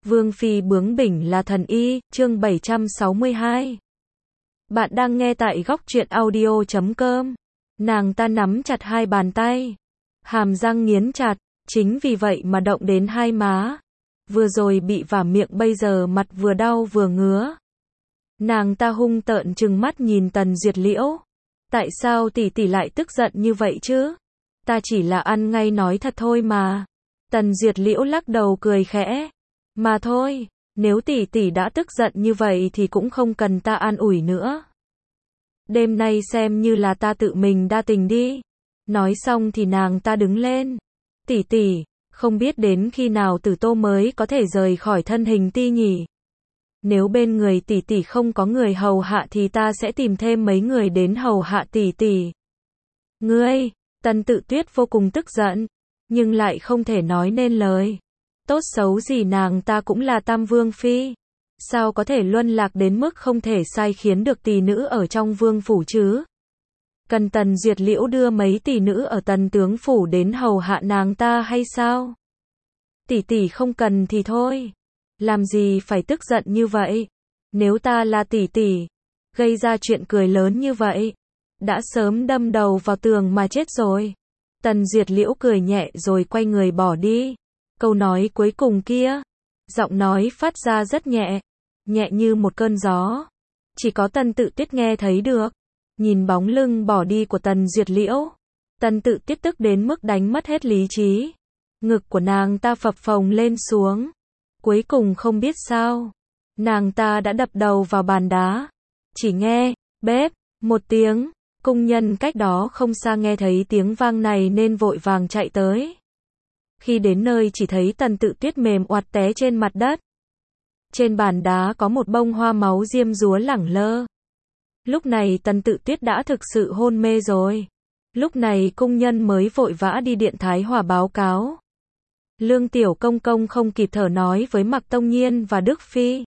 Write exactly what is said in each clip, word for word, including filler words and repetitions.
Vương phi bướng bỉnh là thần y, chương bảy trăm sáu mươi hai. Bạn đang nghe tại góc truyện audio chấm com. Nàng ta nắm chặt hai bàn tay, hàm răng nghiến chặt, chính vì vậy mà động đến hai má. Vừa rồi bị vả miệng, bây giờ mặt vừa đau vừa ngứa. Nàng ta hung tợn trừng mắt nhìn Tần Duyệt Liễu. Tại sao tỷ tỷ lại tức giận như vậy chứ? Ta chỉ là ăn ngay nói thật thôi mà. Tần Duyệt Liễu lắc đầu cười khẽ. Mà thôi, nếu tỷ tỷ đã tức giận như vậy thì cũng không cần ta an ủi nữa. Đêm nay xem như là ta tự mình đa tình đi. Nói xong thì nàng ta đứng lên. Tỷ tỷ, không biết đến khi nào Tử Tô mới có thể rời khỏi thân hình ti nhỉ? Nếu bên người tỷ tỷ không có người hầu hạ thì ta sẽ tìm thêm mấy người đến hầu hạ tỷ tỷ. Ngươi, Tần Tự Tuyết vô cùng tức giận, nhưng lại không thể nói nên lời. Tốt xấu gì nàng ta cũng là Tam Vương Phi. Sao có thể luân lạc đến mức không thể sai khiến được tỷ nữ ở trong vương phủ chứ? Cần Tần Duyệt Liễu đưa mấy tỷ nữ ở Tần tướng phủ đến hầu hạ nàng ta hay sao? Tỷ tỷ không cần thì thôi. Làm gì phải tức giận như vậy? Nếu ta là tỷ tỷ, gây ra chuyện cười lớn như vậy, đã sớm đâm đầu vào tường mà chết rồi. Tần Duyệt Liễu cười nhẹ rồi quay người bỏ đi. Câu nói cuối cùng kia, giọng nói phát ra rất nhẹ, nhẹ như một cơn gió. Chỉ có Tần Tự Tuyết nghe thấy được. Nhìn bóng lưng bỏ đi của Tần Duyệt Liễu, Tần Tự Tuyết tức đến mức đánh mất hết lý trí. Ngực của nàng ta phập phồng lên xuống. Cuối cùng không biết sao, nàng ta đã đập đầu vào bàn đá. Chỉ nghe, bếp, một tiếng, cung nhân cách đó không xa nghe thấy tiếng vang này nên vội vàng chạy tới. Khi đến nơi chỉ thấy Tần Tự Tuyết mềm oặt té trên mặt đất. Trên bàn đá có một bông hoa máu diêm dúa lẳng lơ. Lúc này Tần Tự Tuyết đã thực sự hôn mê rồi. Lúc này cung nhân mới vội vã đi điện Thái Hòa báo cáo. Lương Tiểu Công Công không kịp thở nói với Mạc Tông Nhiên và Đức Phi.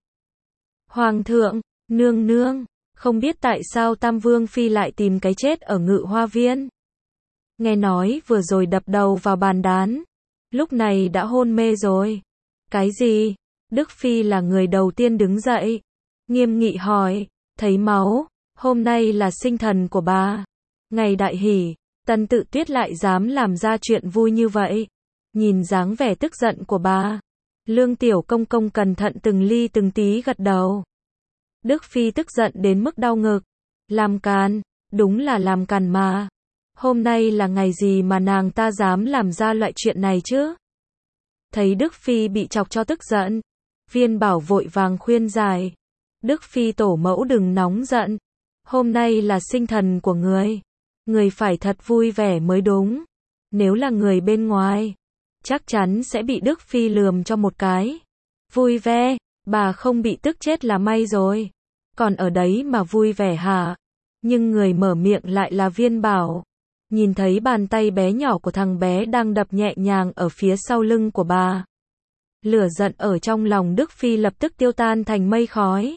Hoàng thượng, nương nương, không biết tại sao Tam Vương Phi lại tìm cái chết ở Ngự Hoa Viên. Nghe nói vừa rồi đập đầu vào bàn đán, lúc này đã hôn mê rồi. Cái gì? Đức Phi là người đầu tiên đứng dậy, nghiêm nghị hỏi, thấy máu, hôm nay là sinh thần của bà. Ngày đại hỷ, Tần Tự Tuyết lại dám làm ra chuyện vui như vậy. Nhìn dáng vẻ tức giận của bà, Lương Tiểu Công Công cẩn thận từng ly từng tí gật đầu. Đức Phi tức giận đến mức đau ngực. Làm càn, đúng là làm càn mà. Hôm nay là ngày gì mà nàng ta dám làm ra loại chuyện này chứ? Thấy Đức Phi bị chọc cho tức giận, Viên Bảo vội vàng khuyên giải. Đức Phi tổ mẫu đừng nóng giận. Hôm nay là sinh thần của người. Người phải thật vui vẻ mới đúng. Nếu là người bên ngoài, chắc chắn sẽ bị Đức Phi lườm cho một cái. Vui vẻ, bà không bị tức chết là may rồi. Còn ở đấy mà vui vẻ hả? Nhưng người mở miệng lại là Viên Bảo. Nhìn thấy bàn tay bé nhỏ của thằng bé đang đập nhẹ nhàng ở phía sau lưng của bà. Lửa giận ở trong lòng Đức Phi lập tức tiêu tan thành mây khói.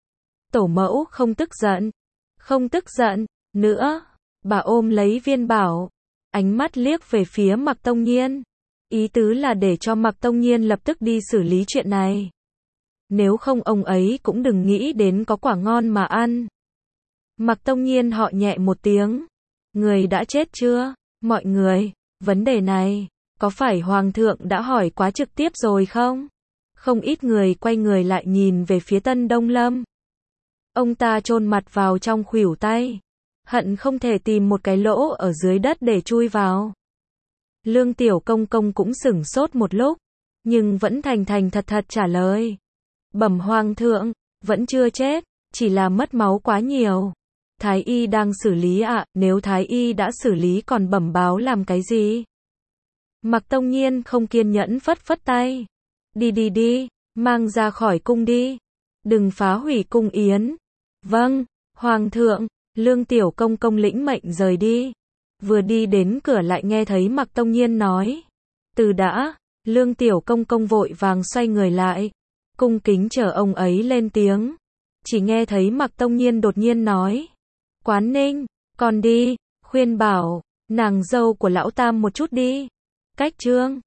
Tổ mẫu không tức giận. Không tức giận, nữa. Bà ôm lấy Viên Bảo. Ánh mắt liếc về phía Mạc Tông Nhiên. Ý tứ là để cho Mạc Tông Nhiên lập tức đi xử lý chuyện này. Nếu không ông ấy cũng đừng nghĩ đến có quả ngon mà ăn. Mạc Tông Nhiên họ nhẹ một tiếng. Người đã chết chưa? Mọi người, vấn đề này, có phải Hoàng thượng đã hỏi quá trực tiếp rồi không? Không ít người quay người lại nhìn về phía Tân Đông Lâm. Ông ta chôn mặt vào trong khuỷu tay. Hận không thể tìm một cái lỗ ở dưới đất để chui vào. Lương Tiểu Công Công cũng sửng sốt một lúc, nhưng vẫn thành thành thật thật trả lời. Bẩm Hoàng thượng, vẫn chưa chết, chỉ là mất máu quá nhiều. Thái y đang xử lý ạ, à, nếu Thái y đã xử lý còn bẩm báo làm cái gì? Mạc Tông Nhiên không kiên nhẫn phất phất tay. Đi đi đi, mang ra khỏi cung đi. Đừng phá hủy cung yến. Vâng, Hoàng thượng. Lương Tiểu Công Công lĩnh mệnh rời đi. Vừa đi đến cửa lại nghe thấy Mạc Tông Nhiên nói. Từ đã, Lương Tiểu Công Công vội vàng xoay người lại. Cung kính chờ ông ấy lên tiếng. Chỉ nghe thấy Mạc Tông Nhiên đột nhiên nói. Quán Ninh, con đi, khuyên bảo, nàng dâu của lão Tam một chút đi. Cách trương,